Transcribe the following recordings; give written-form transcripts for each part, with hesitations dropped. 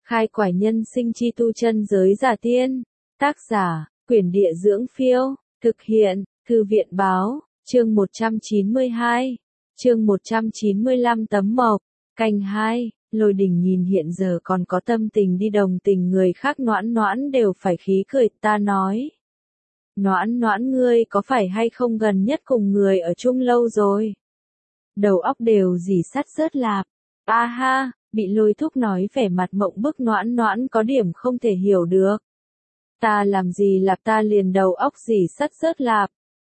Khai quải nhân sinh chi tu chân giới giả tiên. Tác giả, Quyển Địa Dưỡng Phiêu. Thực hiện, Thư viện Báo. Chương 192. Chương 195 Tấm Mộc. Canh 2. Lôi Đình nhìn hiện giờ còn có tâm tình đi đồng tình người khác, Noãn Noãn đều phải khí cười. Ta nói, Noãn Noãn, ngươi có phải hay không gần nhất cùng người ở chung lâu rồi? Đầu óc đều dì sắt rớt lạp. A ha, bị Lôi Thúc nói vẻ mặt mộng bức, Noãn Noãn có điểm không thể hiểu được. Ta làm gì lạp, ta liền đầu óc dì sắt rớt lạp.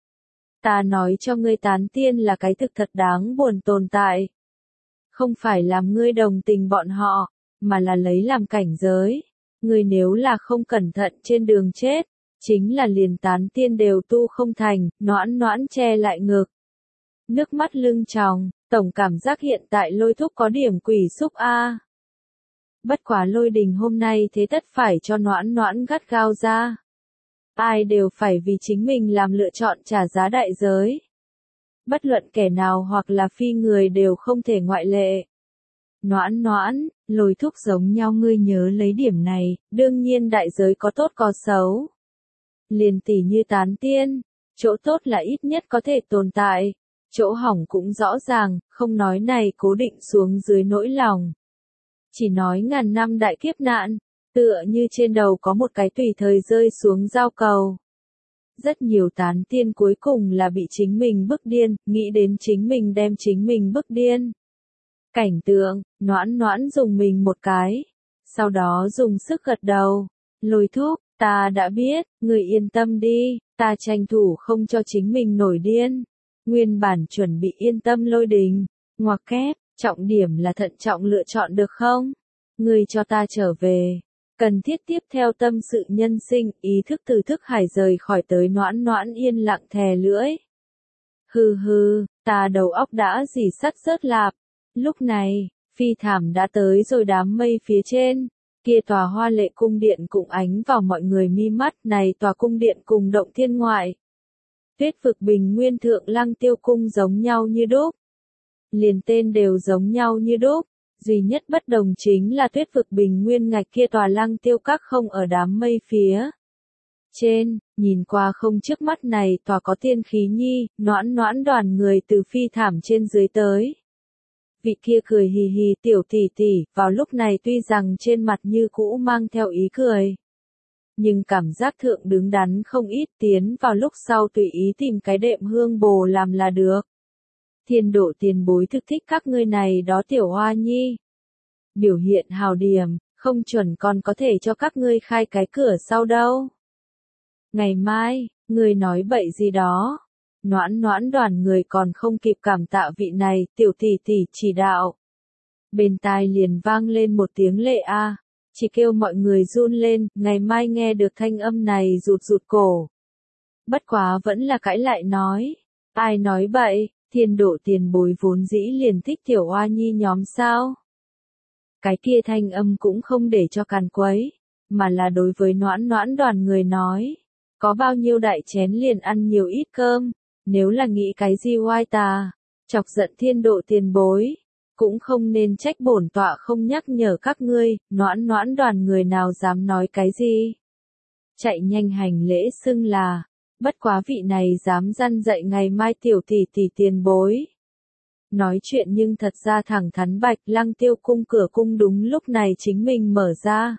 Ta nói cho ngươi, tán tiên là cái thực thật đáng buồn tồn tại. Không phải làm ngươi đồng tình bọn họ, mà là lấy làm cảnh giới. Ngươi nếu là không cẩn thận trên đường chết, chính là liền tán tiên đều tu không thành. Noãn Noãn che lại ngực, nước mắt lưng tròng, tổng cảm giác hiện tại Lôi Thúc có điểm quỷ xúc a. Bất quá Lôi Đình hôm nay thế tất phải cho Noãn Noãn gắt gao ra. Ai đều phải vì chính mình làm lựa chọn trả giá đại giới. Bất luận kẻ nào hoặc là phi người đều không thể ngoại lệ. Noãn Noãn, Lôi Thúc giống nhau, ngươi nhớ lấy điểm này, đương nhiên đại giới có tốt có xấu. Liền tỉ như tán tiên, chỗ tốt là ít nhất có thể tồn tại, chỗ hỏng cũng rõ ràng, không nói này cố định xuống dưới nỗi lòng. Chỉ nói ngàn năm đại kiếp nạn, tựa như trên đầu có một cái tùy thời rơi xuống giao cầu. Rất nhiều tán tiên cuối cùng là bị chính mình bức điên, nghĩ đến chính mình đem chính mình bức điên. Cảnh tượng, Noãn Noãn dùng mình một cái, sau đó dùng sức gật đầu. Lôi Thúc, ta đã biết, người yên tâm đi, ta tranh thủ không cho chính mình nổi điên. Nguyên bản chuẩn bị yên tâm Lôi Đình, ngoặc kép, trọng điểm là thận trọng lựa chọn được không? Người cho ta trở về. Cần thiết tiếp theo tâm sự nhân sinh, ý thức từ thức hải rời khỏi tới. Noãn Noãn yên lặng thè lưỡi. Hừ hừ, ta đầu óc đã dì sắt rớt lạp. Lúc này, phi thảm đã tới rồi, đám mây phía trên. Kia tòa hoa lệ cung điện cũng ánh vào mọi người mi mắt. Này tòa cung điện cùng động thiên ngoại. Tuyết vực bình nguyên thượng Lăng Tiêu cung giống nhau như đúc. Liền tên đều giống nhau như đúc. Duy nhất bất đồng chính là Tuyết vực bình nguyên ngạch kia tòa Lăng Tiêu các không ở đám mây phía trên, nhìn qua không trước mắt này tòa có tiên khí nhi. Noãn Noãn đoàn người từ phi thảm trên dưới tới. Vị kia cười hì hì tiểu tỷ tỷ, vào lúc này tuy rằng trên mặt như cũ mang theo ý cười, nhưng cảm giác thượng đứng đắn không ít, tiến vào lúc sau tùy ý tìm cái đệm hương bồ làm là được. Thiên Độ tiền bối thực thích các ngươi này đó tiểu hoa nhi. Biểu hiện hào điểm, không chuẩn còn có thể cho các ngươi khai cái cửa sau đâu. Ngày mai, ngươi nói bậy gì đó. Noãn Noãn đoàn người còn không kịp cảm tạ vị này tiểu tỷ tỷ chỉ đạo. Bên tai liền vang lên một tiếng lệ a, chỉ kêu mọi người run lên. Ngày mai nghe được thanh âm này rụt rụt cổ. Bất quá vẫn là cãi lại nói. Ai nói bậy, Thiên Độ tiền bối vốn dĩ liền thích tiểu oa nhi nhóm sao. Cái kia thanh âm cũng không để cho càn quấy, mà là đối với Noãn Noãn đoàn người nói. Có bao nhiêu đại chén liền ăn nhiều ít cơm, nếu là nghĩ cái gì oai tà, chọc giận Thiên Độ tiền bối, cũng không nên trách bổn tọa không nhắc nhở các ngươi. Noãn Noãn đoàn người nào dám nói cái gì. Chạy nhanh hành lễ xưng là, bất quá vị này dám răn dạy ngày mai tiểu tỷ tỷ tiền bối. Nói chuyện nhưng thật ra thẳng thắn bạch. Lăng Tiêu cung cửa cung đúng lúc này chính mình mở ra.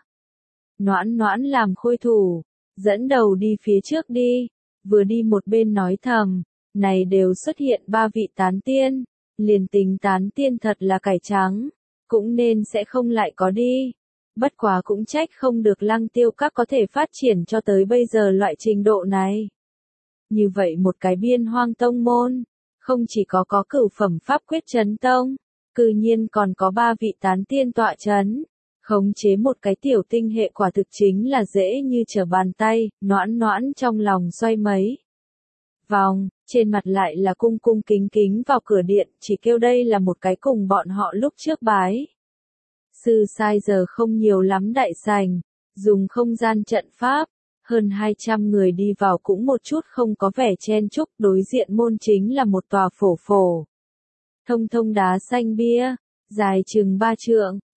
Noãn Noãn làm khôi thủ, dẫn đầu đi phía trước đi, vừa đi một bên nói thầm, này đều xuất hiện 3 vị tán tiên, liền tính tán tiên thật là cải trắng, cũng nên sẽ không lại có đi. Bất quá cũng trách không được Lăng Tiêu các có thể phát triển cho tới bây giờ loại trình độ này. Như vậy một cái biên hoang tông môn, không chỉ có cửu phẩm pháp quyết chấn tông, cư nhiên còn có 3 vị tán tiên tọa chấn. Khống chế một cái tiểu tinh hệ quả thực chính là dễ như trở bàn tay. Noãn Noãn trong lòng xoay mấy vòng, trên mặt lại là cung cung kính kính vào cửa điện, chỉ kêu đây là một cái cùng bọn họ lúc trước bái sư sai giờ không nhiều lắm đại sảnh, dùng không gian trận pháp, hơn 200 người đi vào cũng một chút không có vẻ chen chúc. Đối diện môn chính là một tòa phổ thông đá xanh bia, dài chừng 3 trượng,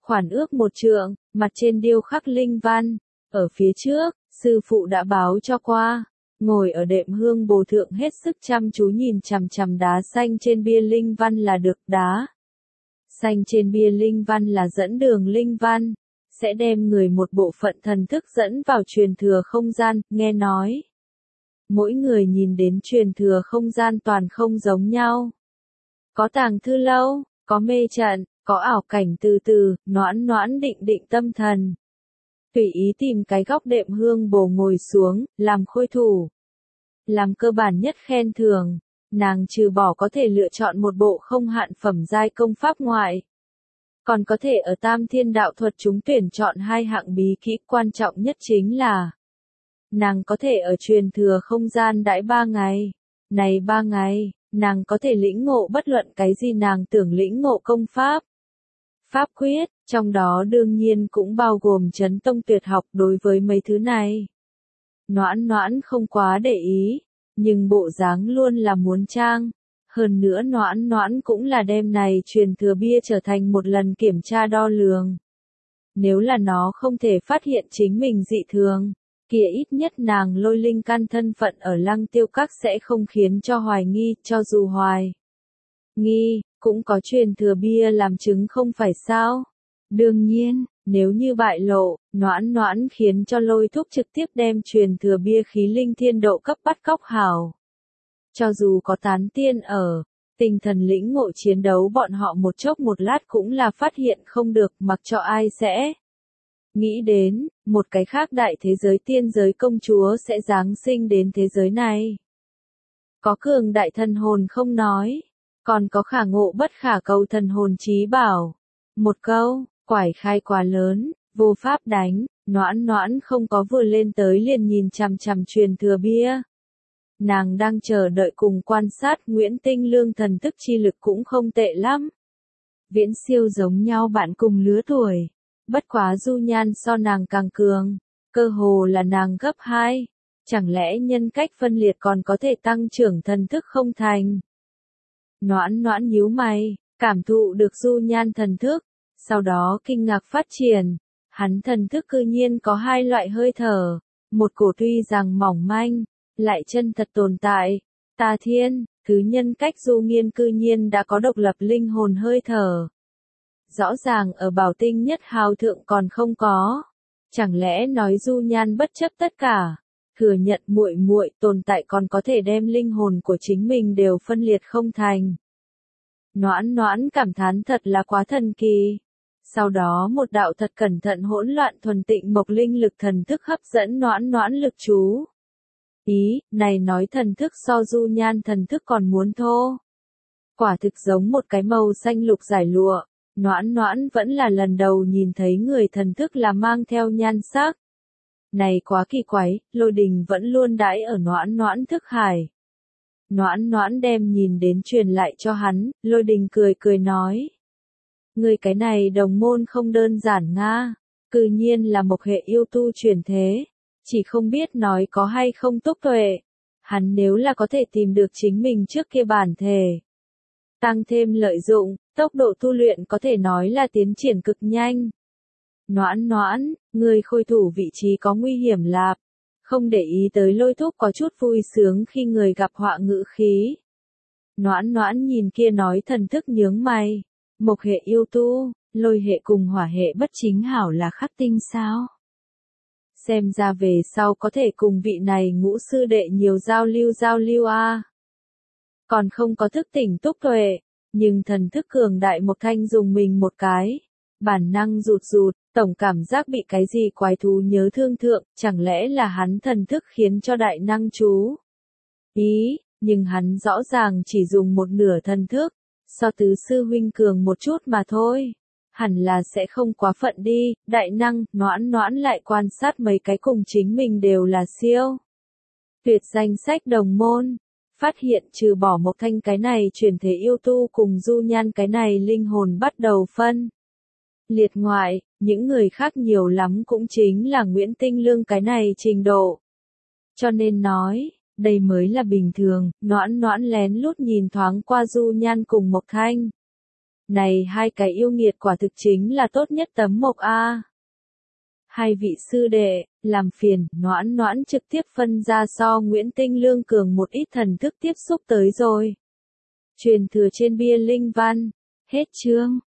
khoản ước 1 trượng, mặt trên điêu khắc linh văn. Ở phía trước, sư phụ đã báo cho qua. Ngồi ở đệm hương bồ thượng hết sức chăm chú nhìn chằm chằm đá xanh trên bia linh văn là được. Đá xanh trên bia linh văn là dẫn đường linh văn, sẽ đem người một bộ phận thần thức dẫn vào truyền thừa không gian. Nghe nói, mỗi người nhìn đến truyền thừa không gian toàn không giống nhau. Có tàng thư lâu, có mê trận, có ảo cảnh từ từ, noãn noãn định định tâm thần. Tùy ý tìm cái góc đệm hương bồ ngồi xuống, làm khôi thủ. Làm cơ bản nhất khen thưởng, nàng trừ bỏ có thể lựa chọn một bộ không hạn phẩm giai công pháp ngoại. Còn có thể ở Tam Thiên Đạo Thuật chúng tuyển chọn 2 hạng bí kỹ, quan trọng nhất chính là nàng có thể ở truyền thừa không gian đãi 3 ngày. Này 3 ngày, nàng có thể lĩnh ngộ bất luận cái gì nàng tưởng lĩnh ngộ công pháp. Pháp quyết, trong đó đương nhiên cũng bao gồm chấn tông tuyệt học. Đối với mấy thứ này, noãn noãn không quá để ý, nhưng bộ dáng luôn là muốn trang. Hơn nữa noãn noãn cũng là đem này truyền thừa bia trở thành một lần kiểm tra đo lường. Nếu là nó không thể phát hiện chính mình dị thường, kia ít nhất nàng lôi linh căn thân phận ở Lăng Tiêu Các sẽ không khiến cho hoài nghi. Cho dù hoài nghi, cũng có truyền thừa bia làm chứng không phải sao. Đương nhiên, nếu như bại lộ, noãn noãn khiến cho Lôi Thúc trực tiếp đem truyền thừa bia khí linh thiên độ cấp bắt cóc hảo. Cho dù có tán tiên ở, tinh thần lĩnh ngộ chiến đấu bọn họ một chốc một lát cũng là phát hiện không được, mặc cho ai sẽ nghĩ đến, một cái khác đại thế giới tiên giới công chúa sẽ giáng sinh đến thế giới này. Có cường đại thần hồn không nói, còn có khả ngộ bất khả cầu thần hồn trí bảo. Một câu, quải khai quá lớn, vô pháp đánh, noãn noãn không có vừa lên tới liền nhìn chằm chằm truyền thừa bia. Nàng đang chờ đợi cùng quan sát. Nguyễn Tinh Lương thần thức chi lực cũng không tệ lắm. Viễn siêu giống nhau bạn cùng lứa tuổi. Bất quá du nhan so nàng càng cường, cơ hồ là nàng gấp 2. Chẳng lẽ nhân cách phân liệt còn có thể tăng trưởng thần thức không thành? Noãn noãn nhíu mày, cảm thụ được du nhan thần thức, sau đó kinh ngạc phát triển. Hắn thần thức cư nhiên có 2 loại hơi thở, một cổ tuy rằng mỏng manh, lại chân thật tồn tại. Tà Thiên, thứ nhân cách du nghiên cư nhiên đã có độc lập linh hồn hơi thở. Rõ ràng ở Bảo Tinh Nhất Hào thượng còn không có. Chẳng lẽ nói du nhan bất chấp tất cả, thừa nhận muội muội tồn tại còn có thể đem linh hồn của chính mình đều phân liệt không thành. Noãn noãn cảm thán thật là quá thần kỳ. Sau đó một đạo thật cẩn thận hỗn loạn thuần tịnh mộc linh lực thần thức hấp dẫn noãn noãn lực chú. Ý, này nói thần thức so du nhan thần thức còn muốn thô. Quả thực giống một cái màu xanh lục giải lụa. Noãn noãn vẫn là lần đầu nhìn thấy người thần thức là mang theo nhan sắc. Này quá kỳ quái, Lôi Đình vẫn luôn đãi ở noãn noãn thức hải. Noãn noãn đem nhìn đến truyền lại cho hắn, Lôi Đình cười cười nói. Người cái này đồng môn không đơn giản nga, cư nhiên là một hệ yêu tu chuyển thế, chỉ không biết nói có hay không túc tuệ. Hắn nếu là có thể tìm được chính mình trước kia bản thể, tăng thêm lợi dụng, tốc độ tu luyện có thể nói là tiến triển cực nhanh. Noãn noãn, người khôi thủ vị trí có nguy hiểm lạp. Không để ý tới Lôi Thúc có chút vui sướng khi người gặp họa ngữ khí. Noãn noãn nhìn kia nói thần thức nhướng mày. Mộc hệ yêu tu, lôi hệ cùng hỏa hệ bất chính hảo là khắc tinh sao? Xem ra về sau có thể cùng vị này ngũ sư đệ nhiều giao lưu a. Còn không có thức tỉnh túc tuệ, nhưng thần thức cường đại Mộc Thanh dùng mình một cái. Bản năng rụt rụt, tổng cảm giác bị cái gì quái thú nhớ thương thượng, chẳng lẽ là hắn thần thức khiến cho đại năng chú ý, nhưng hắn rõ ràng chỉ dùng một nửa thần thức, so tứ sư huynh cường một chút mà thôi. Hẳn là sẽ không quá phận đi, đại năng, noãn noãn lại quan sát mấy cái cùng chính mình đều là siêu tuyệt danh sách đồng môn. Phát hiện trừ bỏ Mộc Thanh cái này chuyển thể yêu tu cùng du nhan cái này linh hồn bắt đầu phân liệt ngoại, những người khác nhiều lắm cũng chính là Nguyễn Tinh Lương cái này trình độ. Cho nên nói, đây mới là bình thường. Noãn noãn lén lút nhìn thoáng qua du nhan cùng Mộc Thanh. Này hai cái yêu nghiệt quả thực chính là tốt nhất tấm mộc a. Hai vị sư đệ, làm phiền, Noãn Noãn trực tiếp phân ra so Nguyễn Tinh Lương cường một ít thần thức tiếp xúc tới rồi. Truyền thừa trên bia linh văn. Hết chương.